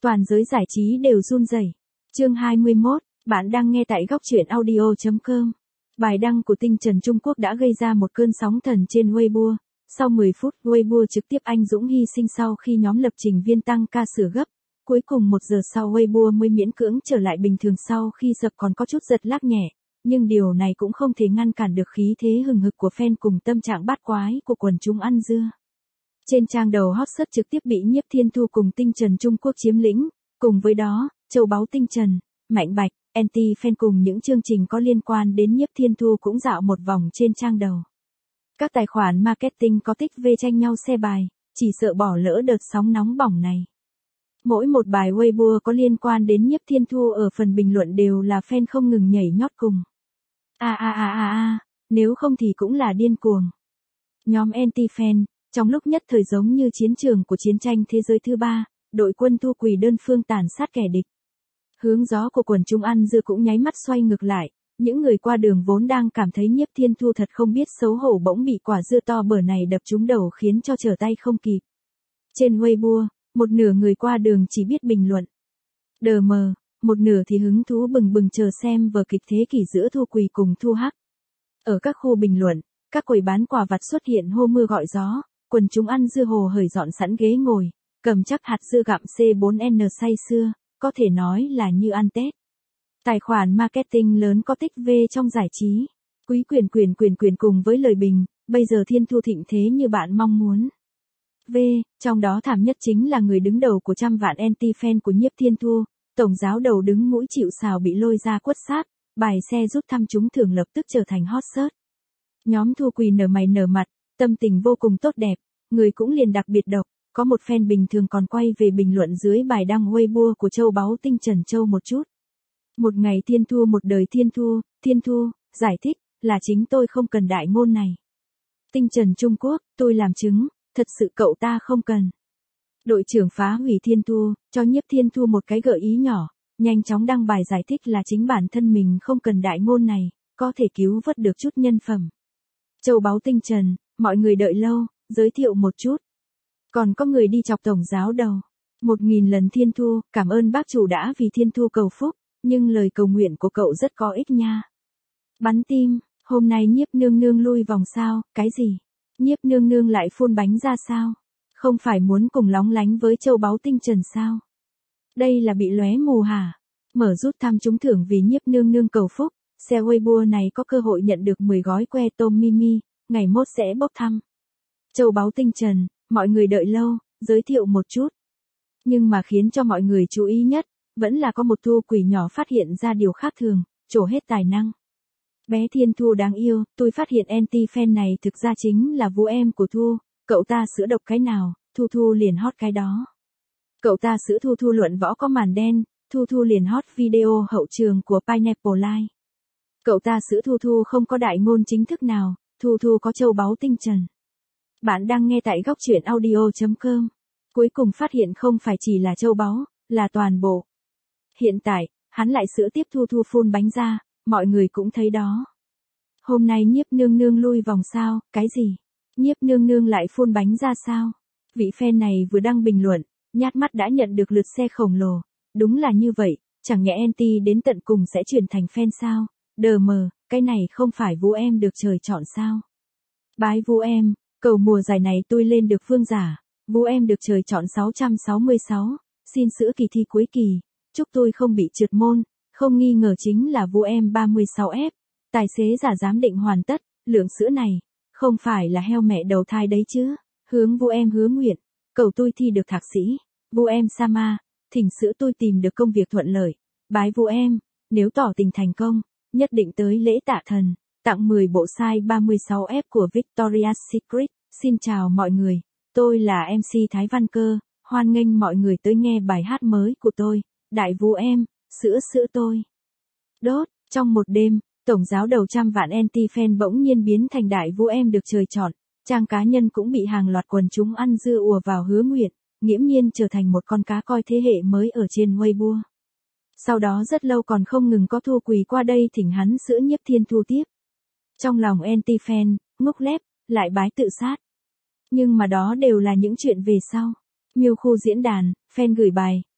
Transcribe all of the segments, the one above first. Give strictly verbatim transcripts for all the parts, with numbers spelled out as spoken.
Toàn giới giải trí đều run rẩy. Chương hai mươi mốt, bạn đang nghe tại góc truyện audio chấm com. Bài đăng của Tinh Trần Trung Quốc đã gây ra một cơn sóng thần trên Weibo. Sau mười phút, Weibo trực tiếp anh dũng hy sinh sau khi nhóm lập trình viên tăng ca sửa gấp. Cuối cùng một giờ sau Weibo mới miễn cưỡng trở lại bình thường sau khi sập còn có chút giật lag nhẹ. Nhưng điều này cũng không thể ngăn cản được khí thế hừng hực của fan cùng tâm trạng bát quái của quần chúng ăn dưa. Trên trang đầu hot search trực tiếp bị Nhiếp Thiên Thu cùng Tinh Trần Trung Quốc chiếm lĩnh. Cùng với đó, Châu Báu Tinh Trần, Mạnh Bạch, Anti-fan cùng những chương trình có liên quan đến Nhiếp Thiên Thu cũng dạo một vòng trên trang đầu. Các tài khoản marketing có tích về tranh nhau share bài, chỉ sợ bỏ lỡ đợt sóng nóng bỏng này. Mỗi một bài Weibo có liên quan đến Nhiếp Thiên Thu ở phần bình luận đều là fan không ngừng nhảy nhót cùng. A a a a a, nếu không thì cũng là điên cuồng. Nhóm anti-fan, trong lúc nhất thời giống như chiến trường của chiến tranh thế giới thứ ba, đội quân Thu Quỳ đơn phương tàn sát kẻ địch. Hướng gió của quần chúng ăn dưa cũng nháy mắt xoay ngược lại, những người qua đường vốn đang cảm thấy Nhiếp Thiên Thu thật không biết xấu hổ bỗng bị quả dưa to bở này đập trúng đầu khiến cho trở tay không kịp. Trên Weibo, một nửa người qua đường chỉ biết bình luận đờ mờ, một nửa thì hứng thú bừng bừng chờ xem vở kịch thế kỷ giữa Thu Quỳ cùng Thu Hắc. Ở các khu bình luận, các quầy bán quà vặt xuất hiện hô mưa gọi gió, quần chúng ăn dưa hồ hởi dọn sẵn ghế ngồi, cầm chắc hạt dưa gặm C bốn N say sưa, có thể nói là như ăn Tết. Tài khoản marketing lớn có tích V trong giải trí, quý quyền quyền quyền quyền cùng với lời bình, bây giờ Thiên Thu thịnh thế như bạn mong muốn. V, trong đó thảm nhất chính là người đứng đầu của trăm vạn anti-fan của Nhiếp Thiên Thu, tổng giáo đầu đứng mũi chịu sào bị lôi ra quất sáp, bài xe rút thăm trúng thưởng lập tức trở thành hot search. Nhóm Thu Quỳ nở mày nở mặt, tâm tình vô cùng tốt đẹp, người cũng liền đặc biệt độc, có một fan bình thường còn quay về bình luận dưới bài đăng Weibo của Châu Báu Tinh Trần Châu một chút. Một ngày Thiên Thu một đời Thiên Thu, Thiên Thu, giải thích, là chính tôi không cần đại ngôn này. Tinh Trần Trung Quốc, tôi làm chứng, thật sự cậu ta không cần. Đội trưởng phá hủy Thiên Thu, cho Nhiếp Thiên Thu một cái gợi ý nhỏ, nhanh chóng đăng bài giải thích là chính bản thân mình không cần đại ngôn này, có thể cứu vớt được chút nhân phẩm. Châu Báu Tinh Trần, mọi người đợi lâu, giới thiệu một chút. Còn có người đi chọc tổng giáo đầu. Một nghìn lần Thiên Thu, cảm ơn bác chủ đã vì Thiên Thu cầu phúc, nhưng lời cầu nguyện của cậu rất có ích nha. Bắn tim, hôm nay Nhiếp nương nương lui vòng sao, cái gì? Nhiếp nương nương lại phun bánh ra sao? Không phải muốn cùng lóng lánh với Châu Báu Tinh Trần sao? Đây là bị lóe mù hả? Mở rút thăm trúng thưởng vì Nhiếp nương nương cầu phúc, xe Weibo này có cơ hội nhận được mười gói que tôm mimi, ngày mốt sẽ bốc thăm. Châu Báu Tinh Trần, mọi người đợi lâu, giới thiệu một chút. Nhưng mà khiến cho mọi người chú ý nhất, vẫn là có một Thu Quỳ nhỏ phát hiện ra điều khác thường, trổ hết tài năng. Bé Thiên Thu đáng yêu, tôi phát hiện anti-fan này thực ra chính là vũ em của Thu, cậu ta sữa độc cái nào, Thu Thu liền hot cái đó. Cậu ta sữa Thu Thu luận võ có màn đen, Thu Thu liền hot video hậu trường của Pineapple Live. Cậu ta sữa Thu Thu không có đại ngôn chính thức nào, Thu Thu có Châu Báu Tinh Trần. Bạn đang nghe tại góc truyện audio chấm com. Cuối cùng phát hiện không phải chỉ là Châu Báu, là toàn bộ. Hiện tại, hắn lại sữa tiếp Thu Thu phun bánh ra, mọi người cũng thấy đó. Hôm nay Nhiếp nương nương lui vòng sao, cái gì? Nhiếp nương nương lại phun bánh ra sao? Vị fan này vừa đăng bình luận, nhát mắt đã nhận được lượt xe khổng lồ. Đúng là như vậy, chẳng nhẽ anti đến tận cùng sẽ chuyển thành fan sao? Đờ mờ, cái này không phải vũ em được trời chọn sao? Bái vũ em, cầu mùa giải này tôi lên được vương giả, vũ em được trời chọn sáu trăm sáu mươi sáu, xin sữa kỳ thi cuối kỳ, chúc tôi không bị trượt môn, không nghi ngờ chính là vũ em ba mươi sáu F, tài xế giả giám định hoàn tất, lượng sữa này, không phải là heo mẹ đầu thai đấy chứ, hướng vũ em hứa nguyện, cầu tôi thi được thạc sĩ, vũ em Sama, thỉnh sữa tôi tìm được công việc thuận lợi, bái vũ em, nếu tỏ tình thành công, nhất định tới lễ tạ thần. Tặng mười bộ size ba mươi sáu F của Victoria's Secret. Xin chào mọi người, tôi là em xê Thái Văn Cơ, hoan nghênh mọi người tới nghe bài hát mới của tôi, Đại Vũ Em, sữa sữa tôi. Đốt, trong một đêm, tổng giáo đầu trăm vạn anti-fan bỗng nhiên biến thành Đại Vũ Em được trời chọn, trang cá nhân cũng bị hàng loạt quần chúng ăn dưa ùa vào hứa nguyện, nghiễm nhiên trở thành một con cá coi thế hệ mới ở trên Weibo. Sau đó rất lâu còn không ngừng có Thu Quỳ qua đây thỉnh hắn sữa Nhiếp Thiên Thu tiếp. Trong lòng anti-fan, ngốc lép, lại bái tự sát. Nhưng mà đó đều là những chuyện về sau. Miêu khu diễn đàn, fan gửi bài,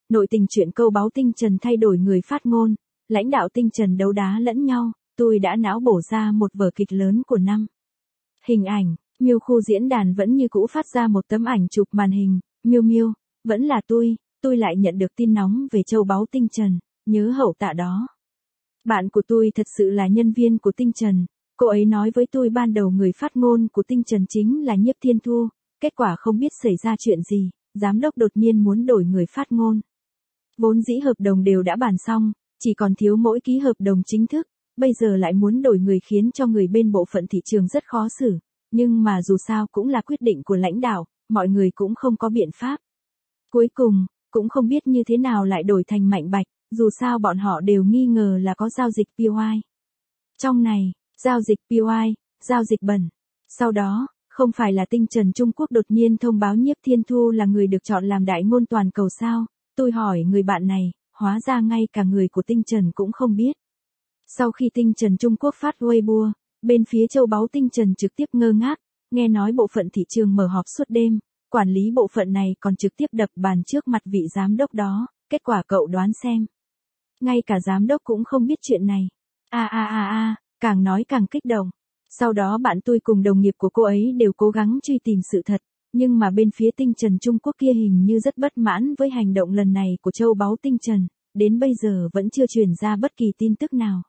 nội tình chuyện câu báo Tinh Trần thay đổi người phát ngôn, lãnh đạo Tinh Trần đấu đá lẫn nhau, tôi đã não bổ ra một vở kịch lớn của năm. Hình ảnh, Miêu khu diễn đàn vẫn như cũ phát ra một tấm ảnh chụp màn hình, Miêu Miêu, vẫn là tôi, tôi lại nhận được tin nóng về châu báu Tinh Trần, nhớ hậu tạ đó. Bạn của tôi thật sự là nhân viên của Tinh Trần, cô ấy nói với tôi ban đầu người phát ngôn của Tinh Trần chính là Nhiếp Thiên Thu, kết quả không biết xảy ra chuyện gì, giám đốc đột nhiên muốn đổi người phát ngôn. Vốn dĩ hợp đồng đều đã bàn xong, chỉ còn thiếu mỗi ký hợp đồng chính thức, bây giờ lại muốn đổi người khiến cho người bên bộ phận thị trường rất khó xử, nhưng mà dù sao cũng là quyết định của lãnh đạo, mọi người cũng không có biện pháp. Cuối cùng, cũng không biết như thế nào lại đổi thành Mạnh Bạch, dù sao bọn họ đều nghi ngờ là có giao dịch pê i. Trong này, giao dịch pê i, giao dịch bẩn. Sau đó, không phải là Tinh Trần Trung Quốc đột nhiên thông báo Nhiếp Thiên Thu là người được chọn làm đại ngôn toàn cầu sao? Tôi hỏi người bạn này, hóa ra ngay cả người của Tinh Trần cũng không biết. Sau khi Tinh Trần Trung Quốc phát Weibo, bên phía châu báu Tinh Trần trực tiếp ngơ ngác, nghe nói bộ phận thị trường mở họp suốt đêm, quản lý bộ phận này còn trực tiếp đập bàn trước mặt vị giám đốc đó, kết quả cậu đoán xem. Ngay cả giám đốc cũng không biết chuyện này. A a a a, càng nói càng kích động. Sau đó bạn tôi cùng đồng nghiệp của cô ấy đều cố gắng truy tìm sự thật, nhưng mà bên phía Tinh Trần Trung Quốc kia hình như rất bất mãn với hành động lần này của châu báu Tinh Trần, đến bây giờ vẫn chưa truyền ra bất kỳ tin tức nào.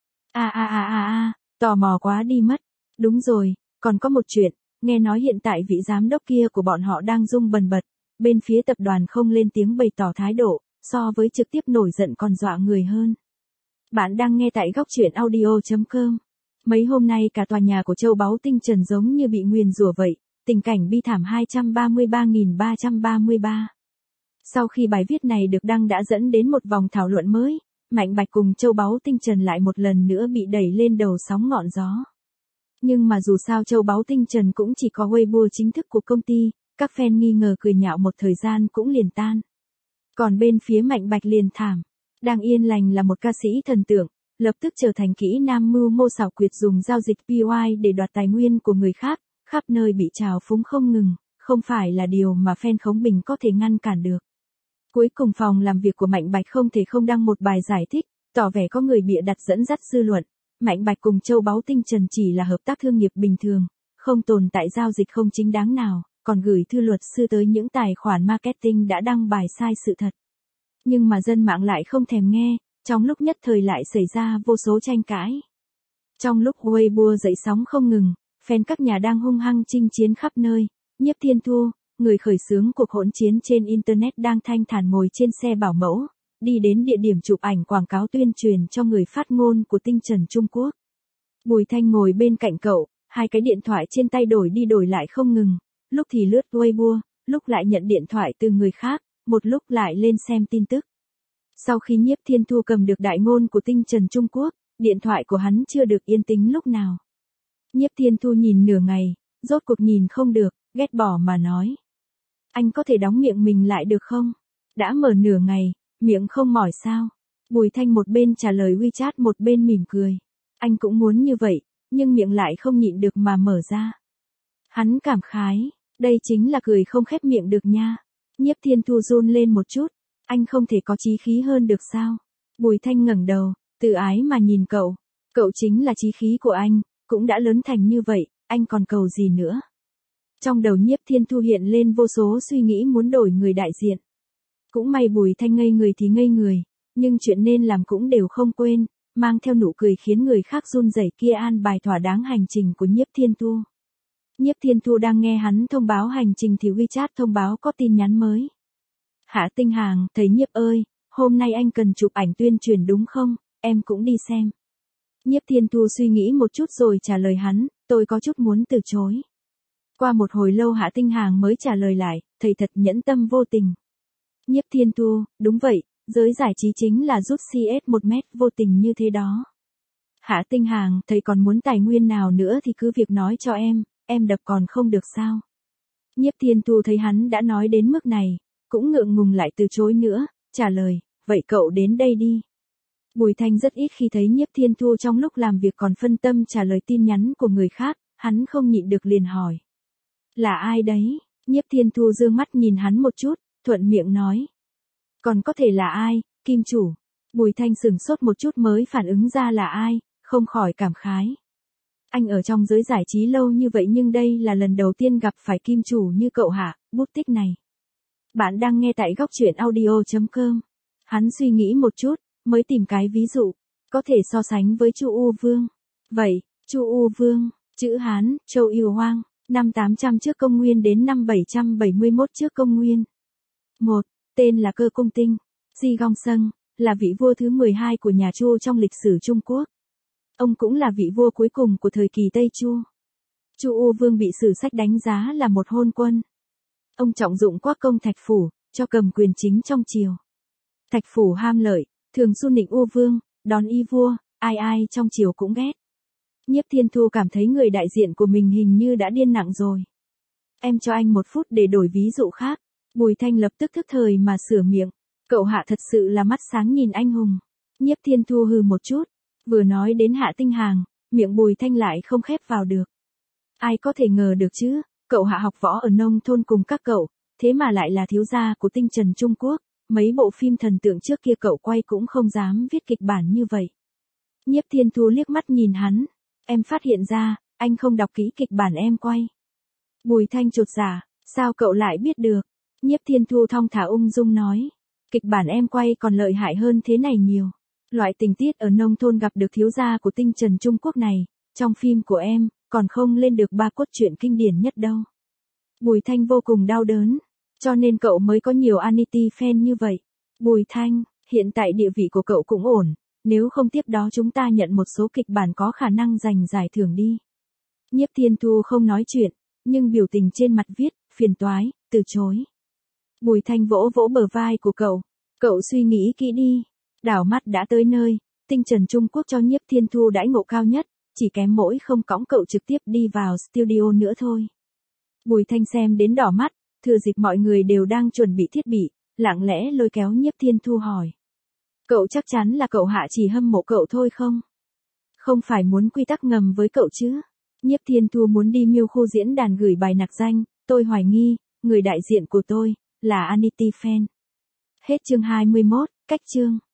A a a a a, tò mò quá đi mất. Đúng rồi, còn có một chuyện, nghe nói hiện tại vị giám đốc kia của bọn họ đang rung bần bật, bên phía tập đoàn không lên tiếng bày tỏ thái độ, so với trực tiếp nổi giận còn dọa người hơn. Bạn đang nghe tại góc truyện audio chấm com. Mấy hôm nay cả tòa nhà của châu báu Tinh Trần giống như bị nguyền rủa vậy, tình cảnh bi thảm hai trăm ba mươi ba nghìn ba trăm ba mươi ba. Sau khi bài viết này được đăng đã dẫn đến một vòng thảo luận mới, Mạnh Bạch cùng châu báu Tinh Trần lại một lần nữa bị đẩy lên đầu sóng ngọn gió. Nhưng mà dù sao châu báu Tinh Trần cũng chỉ có Weibo chính thức của công ty, các fan nghi ngờ cười nhạo một thời gian cũng liền tan. Còn bên phía Mạnh Bạch liền thảm, đang yên lành là một ca sĩ thần tượng, lập tức trở thành kỹ nam mưu mô xảo quyệt dùng giao dịch pê i để đoạt tài nguyên của người khác, khắp nơi bị trào phúng không ngừng, không phải là điều mà fan Khống Bình có thể ngăn cản được. Cuối cùng phòng làm việc của Mạnh Bạch không thể không đăng một bài giải thích, tỏ vẻ có người bịa đặt dẫn dắt dư luận. Mạnh Bạch cùng châu báu Tinh Trần chỉ là hợp tác thương nghiệp bình thường, không tồn tại giao dịch không chính đáng nào, còn gửi thư luật sư tới những tài khoản marketing đã đăng bài sai sự thật. Nhưng mà dân mạng lại không thèm nghe, trong lúc nhất thời lại xảy ra vô số tranh cãi. Trong lúc Weibo dậy sóng không ngừng, fan các nhà đang hung hăng chinh chiến khắp nơi, Nhiếp Thiên Thu, người khởi xướng cuộc hỗn chiến trên Internet đang thanh thản ngồi trên xe bảo mẫu, đi đến địa điểm chụp ảnh quảng cáo tuyên truyền cho người phát ngôn của Tinh Trần Trung Quốc. Bùi Thanh ngồi bên cạnh cậu, hai cái điện thoại trên tay đổi đi đổi lại không ngừng, lúc thì lướt Weibo, lúc lại nhận điện thoại từ người khác, một lúc lại lên xem tin tức. Sau khi Nhiếp Thiên Thu cầm được đại ngôn của Tinh Trần Trung Quốc, điện thoại của hắn chưa được yên tĩnh lúc nào. Nhiếp Thiên Thu nhìn nửa ngày, rốt cuộc nhìn không được, ghét bỏ mà nói. Anh có thể đóng miệng mình lại được không? Đã mở nửa ngày, miệng không mỏi sao? Bùi Thanh một bên trả lời WeChat một bên mỉm cười. Anh cũng muốn như vậy, nhưng miệng lại không nhịn được mà mở ra. Hắn cảm khái, đây chính là cười không khép miệng được nha. Nhiếp Thiên Thu run lên một chút, anh không thể có chí khí hơn được sao? Bùi Thanh ngẩng đầu, tự ái mà nhìn cậu, cậu chính là chí khí của anh, cũng đã lớn thành như vậy, anh còn cầu gì nữa? Trong đầu Nhiếp Thiên Thu hiện lên vô số suy nghĩ muốn đổi người đại diện. Cũng may Bùi Thanh ngây người thì ngây người, nhưng chuyện nên làm cũng đều không quên, mang theo nụ cười khiến người khác run rẩy kia an bài thỏa đáng hành trình của Nhiếp Thiên Thu. Nhiếp Thiên Thu đang nghe hắn thông báo hành trình thì WeChat thông báo có tin nhắn mới. Hạ Tinh Hàng, thầy Nhiếp ơi, hôm nay anh cần chụp ảnh tuyên truyền đúng không, em cũng đi xem. Nhiếp Thiên Thu suy nghĩ một chút rồi trả lời hắn, tôi có chút muốn từ chối. Qua một hồi lâu Hạ Tinh Hàng mới trả lời lại, thầy thật nhẫn tâm vô tình. Nhiếp Thiên Thu, đúng vậy, giới giải trí chính là rút xê ét một mét vô tình như thế đó. Hạ Tinh Hàng, thầy còn muốn tài nguyên nào nữa thì cứ việc nói cho em, em đập còn không được sao. Nhiếp Thiên Thu thấy hắn đã nói đến mức này, cũng ngượng ngùng lại từ chối nữa, trả lời, vậy cậu đến đây đi. Bùi Thanh rất ít khi thấy Nhiếp Thiên Thu trong lúc làm việc còn phân tâm trả lời tin nhắn của người khác, hắn không nhịn được liền hỏi. Là ai đấy? Nhiếp Thiên Thu dương mắt nhìn hắn một chút, thuận miệng nói. Còn có thể là ai, kim chủ? Bùi Thanh sửng sốt một chút mới phản ứng ra là ai, không khỏi cảm khái. Anh ở trong giới giải trí lâu như vậy nhưng đây là lần đầu tiên gặp phải kim chủ như cậu Hạ, bút tích này. Bạn đang nghe tại góc truyện audio chấm com. Hắn suy nghĩ một chút, mới tìm cái ví dụ, có thể so sánh với Chu U Vương. Vậy, Chu U Vương, chữ Hán, Châu Yêu Hoang, năm tám trăm trước công nguyên đến năm bảy trăm bảy mươi mốt trước công nguyên. một. Tên là Cơ Cung Tinh, Di Gong Sâng, là vị vua thứ mười hai của nhà Chu trong lịch sử Trung Quốc. Ông cũng là vị vua cuối cùng của thời kỳ Tây Chu. Chu U Vương bị sử sách đánh giá là một hôn quân. Ông trọng dụng Quác công Thạch Phủ, cho cầm quyền chính trong triều. Thạch Phủ ham lợi, thường xu nịnh U Vương, đón y vua, ai ai trong triều cũng ghét. Nhiếp Thiên Thu cảm thấy người đại diện của mình hình như đã điên nặng rồi. Em cho anh một phút để đổi ví dụ khác. Bùi Thanh lập tức thức thời mà sửa miệng. Cậu Hạ thật sự là mắt sáng nhìn anh hùng. Nhiếp Thiên Thu hừ một chút. Vừa nói đến Hạ Tinh Hàng, miệng Bùi Thanh lại không khép vào được. Ai có thể ngờ được chứ, cậu Hạ học võ ở nông thôn cùng các cậu, thế mà lại là thiếu gia của tinh trần Trung Quốc. Mấy bộ phim thần tượng trước kia cậu quay cũng không dám viết kịch bản như vậy. Nhiếp Thiên Thu liếc mắt nhìn hắn. Em phát hiện ra, anh không đọc kỹ kịch bản em quay. Bùi Thanh chột dạ, sao cậu lại biết được? Nhiếp Thiên Thu thong thả ung dung nói. Kịch bản em quay còn lợi hại hơn thế này nhiều. Loại tình tiết ở nông thôn gặp được thiếu gia của tinh trần Trung Quốc này, trong phim của em, còn không lên được ba cốt truyện kinh điển nhất đâu. Bùi Thanh vô cùng đau đớn, cho nên cậu mới có nhiều anti fan như vậy. Bùi Thanh, hiện tại địa vị của cậu cũng ổn, nếu không tiếp đó chúng ta nhận một số kịch bản có khả năng giành giải thưởng đi. Nhiếp Thiên Thu không nói chuyện, nhưng biểu tình trên mặt viết, phiền toái, từ chối. Bùi Thanh vỗ vỗ bờ vai của cậu, cậu suy nghĩ kỹ đi. Đảo mắt đã tới nơi, tinh trần Trung Quốc cho Nhiếp Thiên Thu đãi ngộ cao nhất, chỉ kém mỗi không cõng cậu trực tiếp đi vào studio nữa thôi. Bùi Thanh xem đến đỏ mắt, thừa dịp mọi người đều đang chuẩn bị thiết bị, lặng lẽ lôi kéo Nhiếp Thiên Thu hỏi. Cậu chắc chắn là cậu Hạ chỉ hâm mộ cậu thôi không? Không phải muốn quy tắc ngầm với cậu chứ? Nhiếp Thiên Thu muốn đi miêu khu diễn đàn gửi bài nạc danh, tôi hoài nghi, người đại diện của tôi, là anti fan. Hết chương hai mươi mốt, cách chương.